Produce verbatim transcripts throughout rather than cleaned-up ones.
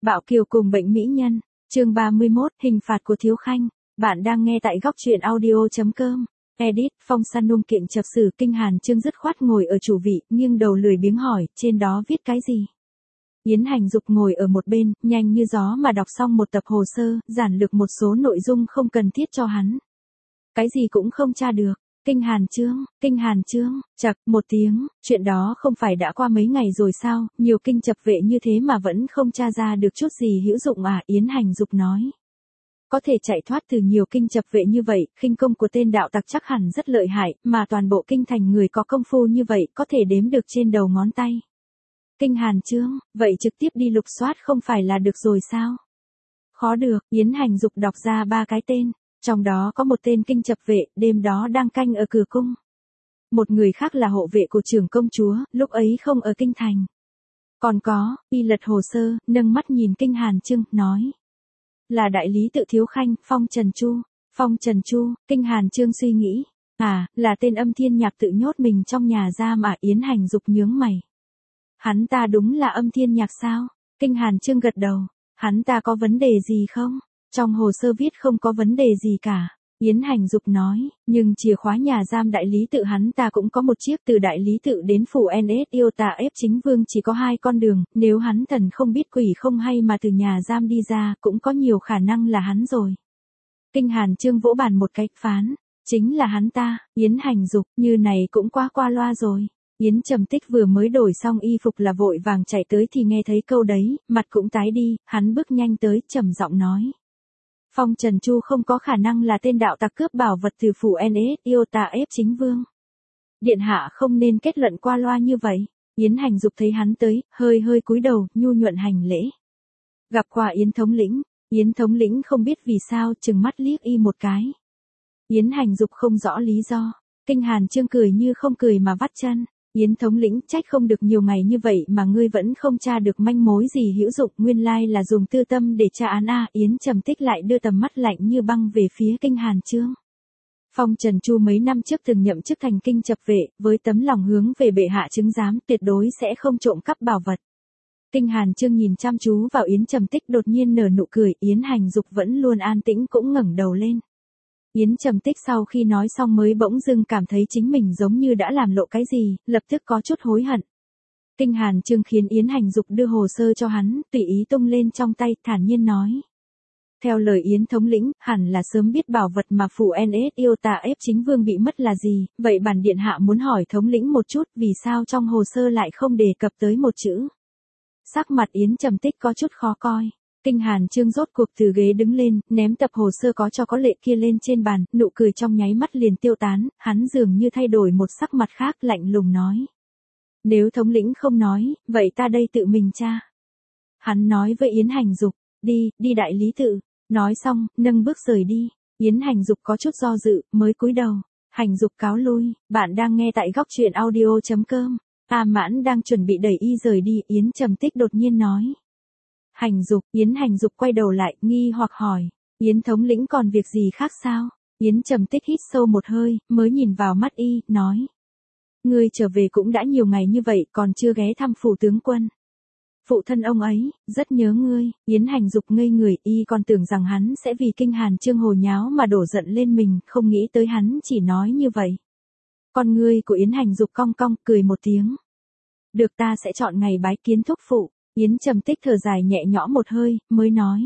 Bạo Kiều cùng bệnh mỹ nhân, chương ba mươi mốt, hình phạt của Thiếu Khanh. Bạn đang nghe tại góc truyện audio chấm com. Edit, Phong San nung kiện chập sử. Kinh Hàn Chương dứt khoát ngồi ở chủ vị, nghiêng đầu lười biếng hỏi, trên đó viết cái gì? Yến Hành Dục ngồi ở một bên, nhanh như gió mà đọc xong một tập hồ sơ, giản lược một số nội dung không cần thiết cho hắn. Cái gì cũng không tra được. Kinh Hàn Chương, Kinh Hàn Chương, chậc, một tiếng, chuyện đó không phải đã qua mấy ngày rồi sao, nhiều kinh chập vệ như thế mà vẫn không tra ra được chút gì hữu dụng à, Yến Hành Dục nói. Có thể chạy thoát từ nhiều kinh chập vệ như vậy, khinh công của tên đạo tặc chắc hẳn rất lợi hại, mà toàn bộ kinh thành người có công phu như vậy có thể đếm được trên đầu ngón tay. Kinh Hàn Chương, vậy trực tiếp đi lục soát không phải là được rồi sao? Khó được, Yến Hành Dục đọc ra ba cái tên. Trong đó có một tên kinh chập vệ, đêm đó đang canh ở cửa cung. Một người khác là hộ vệ của trưởng công chúa, lúc ấy không ở kinh thành. Còn có, y lật hồ sơ, nâng mắt nhìn Kinh Hàn Chương, nói. Là đại lý tự Thiếu Khanh, Phong Trần Chu. Phong Trần Chu, Kinh Hàn Chương suy nghĩ. À, là tên âm thiên nhạc tự nhốt mình trong nhà giam mà, Yến Hành Dục nhướng mày. Hắn ta đúng là âm thiên nhạc sao? Kinh Hàn Chương gật đầu. Hắn ta có vấn đề gì không? Trong hồ sơ viết không có vấn đề gì cả. Yến Hành Dục nói, nhưng chìa khóa nhà giam đại lý tự hắn ta cũng có một chiếc, từ đại lý tự đến phủ en ét yêu tà ép chính vương chỉ có hai con đường, nếu hắn thần không biết quỷ không hay mà từ nhà giam đi ra, cũng có nhiều khả năng là hắn rồi. Kinh Hàn Chương vỗ bàn một cái, phán, chính là hắn ta. Yến Hành Dục, như này cũng quá qua loa rồi. Yến Trầm Tích vừa mới đổi xong y phục là vội vàng chạy tới thì nghe thấy câu đấy, mặt cũng tái đi, hắn bước nhanh tới, trầm giọng nói. Phong Trần Chu không có khả năng là tên đạo tặc cướp bảo vật từ phủ en ét yêu tà ép chính vương. Điện hạ không nên kết luận qua loa như vậy. Yến Hành Dục thấy hắn tới, hơi hơi cúi đầu, nhu nhuận hành lễ. Gặp qua Yến thống lĩnh. Yến thống lĩnh không biết vì sao, chừng mắt liếc y một cái. Yến Hành Dục không rõ lý do. Kinh Hàn Chương cười như không cười mà vắt chân. Yến thống lĩnh, trách không được nhiều ngày như vậy mà ngươi vẫn không tra được manh mối gì hữu dụng, nguyên lai là dùng tư tâm để tra án a. Yến Trầm Tích lại đưa tầm mắt lạnh như băng về phía Kinh Hàn Chương. Phong Trần Chu mấy năm trước từng nhậm chức thành kinh chập vệ, với tấm lòng hướng về bệ hạ chứng giám, tuyệt đối sẽ không trộm cắp bảo vật. Kinh Hàn Chương nhìn chăm chú vào Yến Trầm Tích, đột nhiên nở nụ cười. Yến Hành Dục vẫn luôn an tĩnh cũng ngẩng đầu lên. Yến Trầm Tích sau khi nói xong mới bỗng dưng cảm thấy chính mình giống như đã làm lộ cái gì, lập tức có chút hối hận. Kinh Hàn Chương khiến Yến Hành Dục đưa hồ sơ cho hắn, tùy ý tung lên trong tay, thản nhiên nói. Theo lời Yến thống lĩnh, hẳn là sớm biết bảo vật mà phủ en ét yêu tà ép chính vương bị mất là gì, vậy bản điện hạ muốn hỏi thống lĩnh một chút, vì sao trong hồ sơ lại không đề cập tới một chữ. Sắc mặt Yến Trầm Tích có chút khó coi. Kinh Hàn Chương rốt cuộc từ ghế đứng lên, ném tập hồ sơ có cho có lệ kia lên trên bàn, nụ cười trong nháy mắt liền tiêu tán, hắn dường như thay đổi một sắc mặt khác, lạnh lùng nói. Nếu thống lĩnh không nói, vậy ta đây tự mình tra. Hắn nói với Yến Hành Dục, đi, đi đại lý tự. Nói xong, nâng bước rời đi. Yến Hành Dục có chút do dự, mới cúi đầu. Hành Dục cáo lui, bạn đang nghe tại góc truyện audio chấm com. A Mãn đang chuẩn bị đẩy y rời đi, Yến Trầm Tích đột nhiên nói. Hành Dục, Yến Hành Dục quay đầu lại, nghi hoặc hỏi, Yến thống lĩnh còn việc gì khác sao? Yến Trầm Tích hít sâu một hơi, mới nhìn vào mắt y, nói. Ngươi trở về cũng đã nhiều ngày như vậy, còn chưa ghé thăm phủ tướng quân. Phụ thân ông ấy, rất nhớ ngươi. Yến Hành Dục ngây người, y còn tưởng rằng hắn sẽ vì Kinh Hàn Chương hồ nháo mà đổ giận lên mình, không nghĩ tới hắn chỉ nói như vậy. Con ngươi của Yến Hành Dục cong cong, cười một tiếng. Được, ta sẽ chọn ngày bái kiến thúc phụ. Yến Trầm Tích thở dài nhẹ nhõm một hơi, mới nói.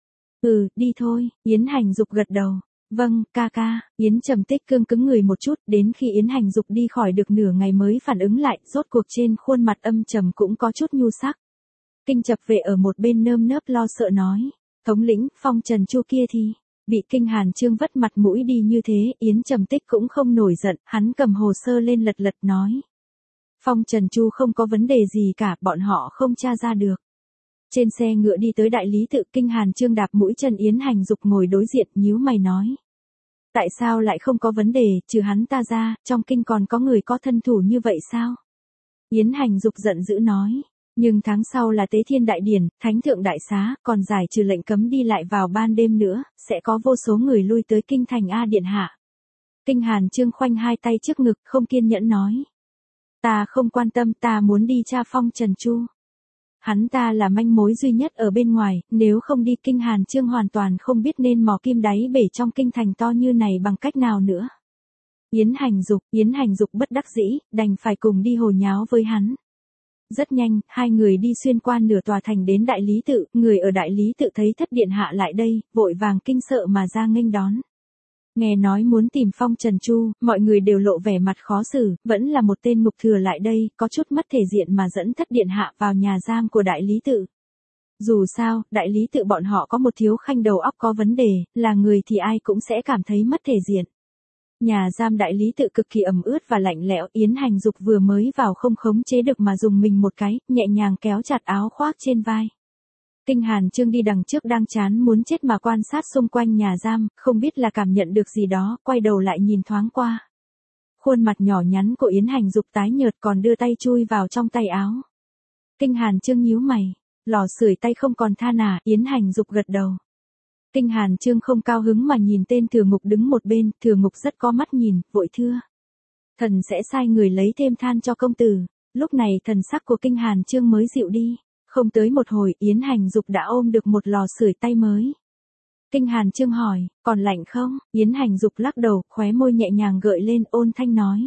Ừ, đi thôi. Yến Hành Dục gật đầu. Vâng, ca ca. Yến Trầm Tích cương cứng người một chút, đến khi Yến Hành Dục đi khỏi được nửa ngày mới phản ứng lại, rốt cuộc trên khuôn mặt âm trầm cũng có chút nhu sắc. Kinh chập vệ ở một bên nơm nớp lo sợ nói. Thống lĩnh, Phong Trần Chu kia thì. Bị Kinh Hàn Chương vất mặt mũi đi như thế, Yến Trầm Tích cũng không nổi giận, hắn cầm hồ sơ lên lật lật nói. Phong Trần Chu không có vấn đề gì cả, bọn họ không tra ra được. Trên xe ngựa đi tới đại lý tự, Kinh Hàn Chương đạp mũi chân Yến Hành Dục ngồi đối diện, nhíu mày nói. Tại sao lại không có vấn đề, trừ hắn ta ra, trong kinh còn có người có thân thủ như vậy sao? Yến Hành Dục giận dữ nói. Nhưng tháng sau là Tế Thiên Đại Điển, Thánh Thượng Đại Xá, còn giải trừ lệnh cấm đi lại vào ban đêm nữa, sẽ có vô số người lui tới kinh thành A điện hạ. Kinh Hàn Chương khoanh hai tay trước ngực, không kiên nhẫn nói. Ta không quan tâm, ta muốn đi tra Phong Trần Chu. hắn ta là manh mối duy nhất ở bên ngoài, nếu không đi Kinh Hàn Chương hoàn toàn không biết nên mò kim đáy bể trong kinh thành to như này bằng cách nào nữa. Yến Hành Dục, Yến Hành Dục bất đắc dĩ, đành phải cùng đi hồ nháo với hắn. Rất nhanh, hai người đi xuyên qua nửa tòa thành đến Đại Lý Tự, người ở Đại Lý Tự thấy thất điện hạ lại đây, vội vàng kinh sợ mà ra nghênh đón. Nghe nói muốn tìm Phong Trần Chu, mọi người đều lộ vẻ mặt khó xử, vẫn là một tên mục thừa lại đây, có chút mất thể diện mà dẫn thất điện hạ vào nhà giam của Đại Lý Tự. Dù sao, Đại Lý Tự bọn họ có một thiếu khanh đầu óc có vấn đề, là người thì ai cũng sẽ cảm thấy mất thể diện. Nhà giam Đại Lý Tự cực kỳ ẩm ướt và lạnh lẽo, Yến Hành Dục vừa mới vào không khống chế được mà dùng mình một cái, nhẹ nhàng kéo chặt áo khoác trên vai. Kinh Hàn Chương đi đằng trước đang chán muốn chết mà quan sát xung quanh nhà giam, không biết là cảm nhận được gì đó, quay đầu lại nhìn thoáng qua. Khuôn mặt nhỏ nhắn của Yến Hành Dục tái nhợt còn đưa tay chui vào trong tay áo. Kinh Hàn Chương nhíu mày, lò sưởi tay không còn tha nà, Yến Hành Dục gật đầu. Kinh Hàn Chương không cao hứng mà nhìn tên Thừa Ngục đứng một bên, Thừa Ngục rất có mắt nhìn, vội thưa. Thần sẽ sai người lấy thêm than cho công tử. Lúc này thần sắc của Kinh Hàn Chương mới dịu đi. Không tới một hồi, Yến Hành Dục đã ôm được một lò sưởi tay mới. Kinh Hàn Chương hỏi, còn lạnh không? Yến Hành Dục lắc đầu, khóe môi nhẹ nhàng gợi lên, ôn thanh nói.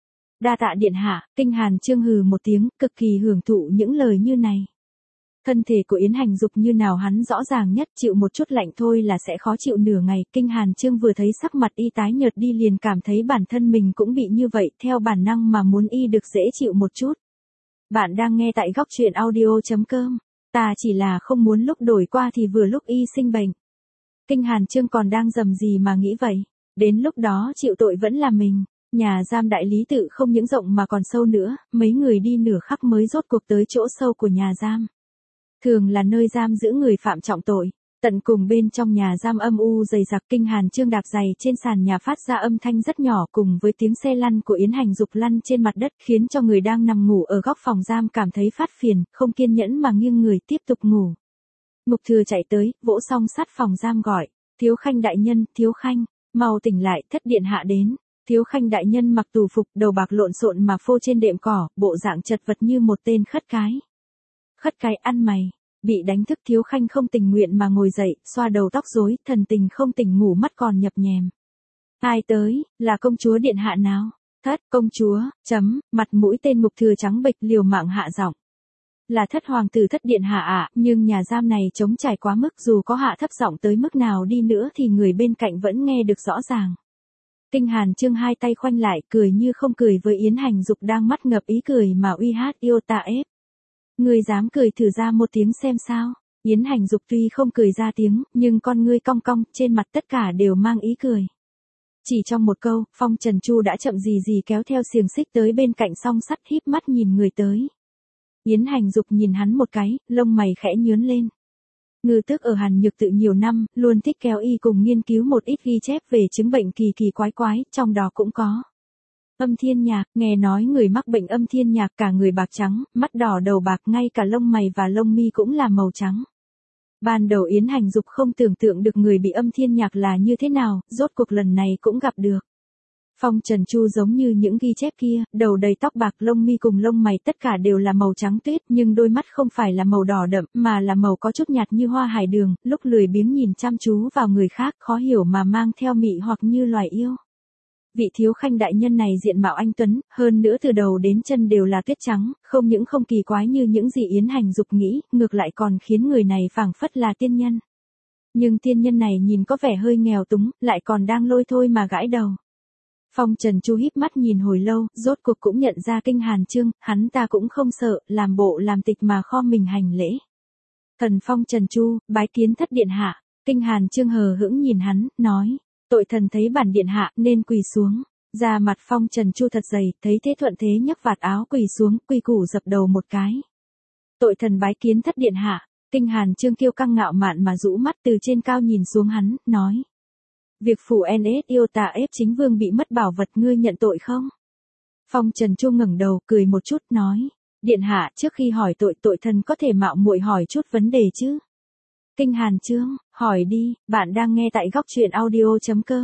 Đa tạ điện hạ. Kinh Hàn Chương hừ một tiếng, cực kỳ hưởng thụ những lời như này. Thân thể của Yến Hành Dục như nào hắn rõ ràng nhất, chịu một chút lạnh thôi là sẽ khó chịu nửa ngày. Kinh Hàn Chương vừa thấy sắc mặt y tái nhợt đi liền cảm thấy bản thân mình cũng bị như vậy, theo bản năng mà muốn y được dễ chịu một chút. Bạn đang nghe tại góc truyện audio chấm com. Ta chỉ là không muốn lúc đổi qua thì vừa lúc y sinh bệnh. Kinh Hàn Chương còn đang dầm gì mà nghĩ vậy. Đến lúc đó chịu tội vẫn là mình. Nhà giam Đại Lý Tự không những rộng mà còn sâu nữa, mấy người đi nửa khắc mới rốt cuộc tới chỗ sâu của nhà giam. Thường là nơi giam giữ người phạm trọng tội. Tận cùng bên trong nhà giam âm u dày đặc, Kinh Hàn Chương đạp giày trên sàn nhà phát ra âm thanh rất nhỏ cùng với tiếng xe lăn của Yến Hành Dục lăn trên mặt đất khiến cho người đang nằm ngủ ở góc phòng giam cảm thấy phát phiền, không kiên nhẫn mà nghiêng người tiếp tục ngủ. Mục Thừa chạy tới, vỗ song sắt phòng giam gọi, Thiếu Khanh đại nhân, Thiếu Khanh, mau tỉnh lại, thất điện hạ đến. Thiếu Khanh đại nhân mặc tù phục, đầu bạc lộn xộn mà phô trên đệm cỏ, bộ dạng chật vật như một tên khất cái. Khất cái ăn mày. Bị đánh thức Thiếu Khanh không tình nguyện mà ngồi dậy, xoa đầu tóc rối, thần tình không tỉnh ngủ mắt còn nhập nhèm. Ai tới, là công chúa điện hạ nào? Thất, công chúa, chấm, mặt mũi tên Mục Thừa trắng bệch liều mạng hạ giọng. Là thất hoàng tử thất điện hạ ạ, nhưng nhà giam này trống trải quá mức, dù có hạ thấp giọng tới mức nào đi nữa thì người bên cạnh vẫn nghe được rõ ràng. Kinh Hàn Chương hai tay khoanh lại, cười như không cười với Yến Hành Dục đang mắt ngập ý cười mà uy hát yêu ta ép. Ngươi dám cười thử ra một tiếng xem sao? Yến Hành Dục tuy không cười ra tiếng, nhưng con ngươi cong cong, trên mặt tất cả đều mang ý cười. Chỉ trong một câu, Phong Trần Chu đã chậm gì gì kéo theo xiềng xích tới bên cạnh song sắt híp mắt nhìn người tới. Yến Hành Dục nhìn hắn một cái, lông mày khẽ nhướng lên. Ngư Tước ở Hàn Nhược Tự nhiều năm, luôn thích kéo y cùng nghiên cứu một ít ghi chép về chứng bệnh kỳ kỳ quái quái, trong đó cũng có âm thiên nhạc. Nghe nói người mắc bệnh âm thiên nhạc cả người bạc trắng, mắt đỏ đầu bạc, ngay cả lông mày và lông mi cũng là màu trắng. Ban đầu Yến Hành Dục không tưởng tượng được người bị âm thiên nhạc là như thế nào, rốt cuộc lần này cũng gặp được. Phong Trần Chu giống như những ghi chép kia, đầu đầy tóc bạc, lông mi cùng lông mày tất cả đều là màu trắng tuyết, nhưng đôi mắt không phải là màu đỏ đậm, mà là màu có chút nhạt như hoa hải đường, lúc lười biếng nhìn chăm chú vào người khác, khó hiểu mà mang theo mị hoặc như loài yêu. Vị Thiếu Khanh đại nhân này diện mạo anh tuấn, hơn nữa từ đầu đến chân đều là tuyết trắng, không những không kỳ quái như những gì Yến Hành Dục nghĩ, ngược lại còn khiến người này phảng phất là tiên nhân. Nhưng tiên nhân này nhìn có vẻ hơi nghèo túng, lại còn đang lôi thôi mà gãi đầu. Phong Trần Chu híp mắt nhìn hồi lâu, rốt cuộc cũng nhận ra Kinh Hàn Chương, hắn ta cũng không sợ, làm bộ làm tịch mà khom mình hành lễ. Thần Phong Trần Chu, bái kiến thất điện hạ. Kinh Hàn Chương hờ hững nhìn hắn, nói, tội thần thấy bản điện hạ nên quỳ xuống. Ra mặt Phong Trần Chu thật dày, thấy thế thuận thế nhấc vạt áo quỳ xuống, quy củ dập đầu một cái. Tội thần bái kiến thất điện hạ. Kinh Hàn Chương kiêu căng ngạo mạn mà rũ mắt từ trên cao nhìn xuống hắn, nói. Việc phủ en ét yêu tà ép chính vương bị mất bảo vật, ngươi nhận tội không? Phong Trần Chu ngẩng đầu cười một chút nói. Điện hạ, trước khi hỏi tội, tội thần có thể mạo muội hỏi chút vấn đề chứ? Kinh Hàn Chương, hỏi đi, bạn đang nghe tại góc truyện audio chấm com.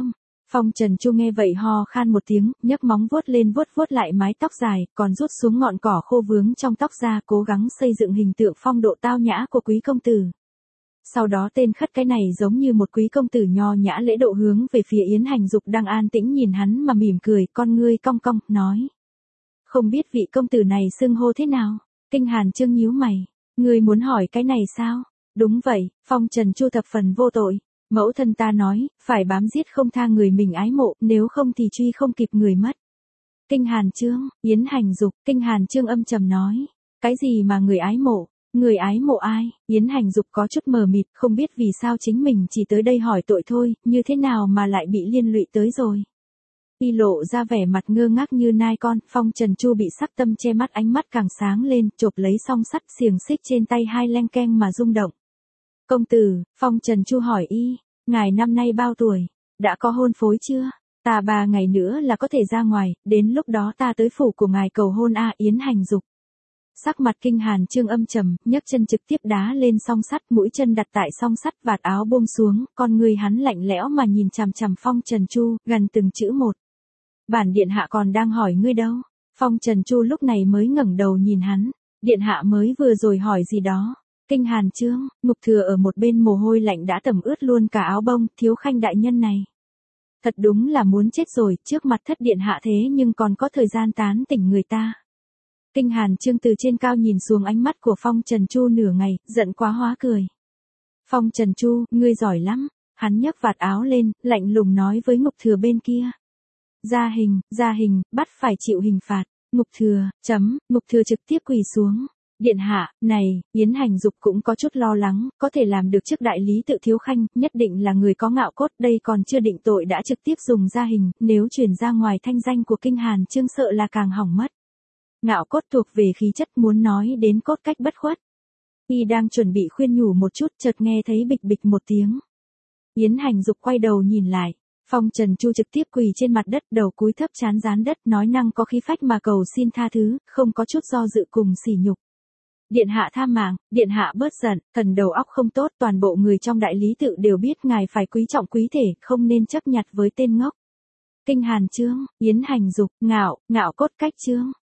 Phong Trần Chu nghe vậy ho khan một tiếng, nhấc móng vuốt lên vuốt vuốt lại mái tóc dài, còn rút xuống ngọn cỏ khô vướng trong tóc ra, cố gắng xây dựng hình tượng phong độ tao nhã của quý công tử. Sau đó tên khất cái này giống như một quý công tử nho nhã lễ độ hướng về phía Yến Hành Dục đang an tĩnh nhìn hắn mà mỉm cười, con ngươi cong cong, nói. Không biết vị công tử này xưng hô thế nào? Kinh Hàn Chương nhíu mày. Ngươi muốn hỏi cái này sao? Đúng vậy, Phong Trần Chu thập phần vô tội. Mẫu thân ta nói, phải bám giết không tha người mình ái mộ, nếu không thì truy không kịp người mất. Kinh Hàn Chương, Yến Hành Dục, Kinh Hàn Chương âm trầm nói. Cái gì mà người ái mộ? Người ái mộ ai? Yến Hành Dục có chút mờ mịt, không biết vì sao chính mình chỉ tới đây hỏi tội thôi, như thế nào mà lại bị liên lụy tới rồi. Y lộ ra vẻ mặt ngơ ngác như nai con, Phong Trần Chu bị sắc tâm che mắt, ánh mắt càng sáng lên, chộp lấy song sắt xiềng xích trên tay hai leng keng mà rung động. Công tử, Phong Trần Chu hỏi y, ngài năm nay bao tuổi? Đã có hôn phối chưa? Ta ba ngày nữa là có thể ra ngoài, đến lúc đó ta tới phủ của ngài cầu hôn a. Yến Hành Dục. Sắc mặt Kinh Hàn Chương âm trầm, nhấc chân trực tiếp đá lên song sắt, mũi chân đặt tại song sắt, vạt áo buông xuống, con người hắn lạnh lẽo mà nhìn chằm chằm Phong Trần Chu, gần từng chữ một. Bản điện hạ còn đang hỏi ngươi đâu? Phong Trần Chu lúc này mới ngẩng đầu nhìn hắn, điện hạ mới vừa rồi hỏi gì đó? Kinh Hàn Chương, Ngục Thừa ở một bên mồ hôi lạnh đã tẩm ướt luôn cả áo bông, Thiếu Khanh đại nhân này. Thật đúng là muốn chết rồi, trước mặt thất điện hạ thế nhưng còn có thời gian tán tỉnh người ta. Kinh Hàn Chương từ trên cao nhìn xuống, ánh mắt của Phong Trần Chu nửa ngày, giận quá hóa cười. Phong Trần Chu, ngươi giỏi lắm. Hắn nhấc vạt áo lên, lạnh lùng nói với Ngục Thừa bên kia. Ra hình, ra hình, bắt phải chịu hình phạt. Ngục Thừa, chấm, Ngục Thừa trực tiếp quỳ xuống. Điện hạ, này, Yến Hành Dục cũng có chút lo lắng, có thể làm được trước đại lý tự Thiếu Khanh, nhất định là người có ngạo cốt, đây còn chưa định tội đã trực tiếp dùng ra hình, nếu truyền ra ngoài thanh danh của Kinh Hàn Chương sợ là càng hỏng mất. Ngạo cốt thuộc về khí chất, muốn nói đến cốt cách bất khuất. Y đang chuẩn bị khuyên nhủ một chút, chợt nghe thấy bịch bịch một tiếng. Yến Hành Dục quay đầu nhìn lại. Phong Trần Chu trực tiếp quỳ trên mặt đất, đầu cúi thấp trán dán đất, nói năng có khí phách mà cầu xin tha thứ, không có chút do dự cùng sỉ nhục. Điện hạ tha mạng, điện hạ bớt giận, thần đầu óc không tốt, toàn bộ người trong đại lý tự đều biết ngài phải quý trọng quý thể, không nên chấp nhặt với tên ngốc. Kinh Hàn Chương, Yến Hành Dục, ngạo, ngạo cốt cách chương.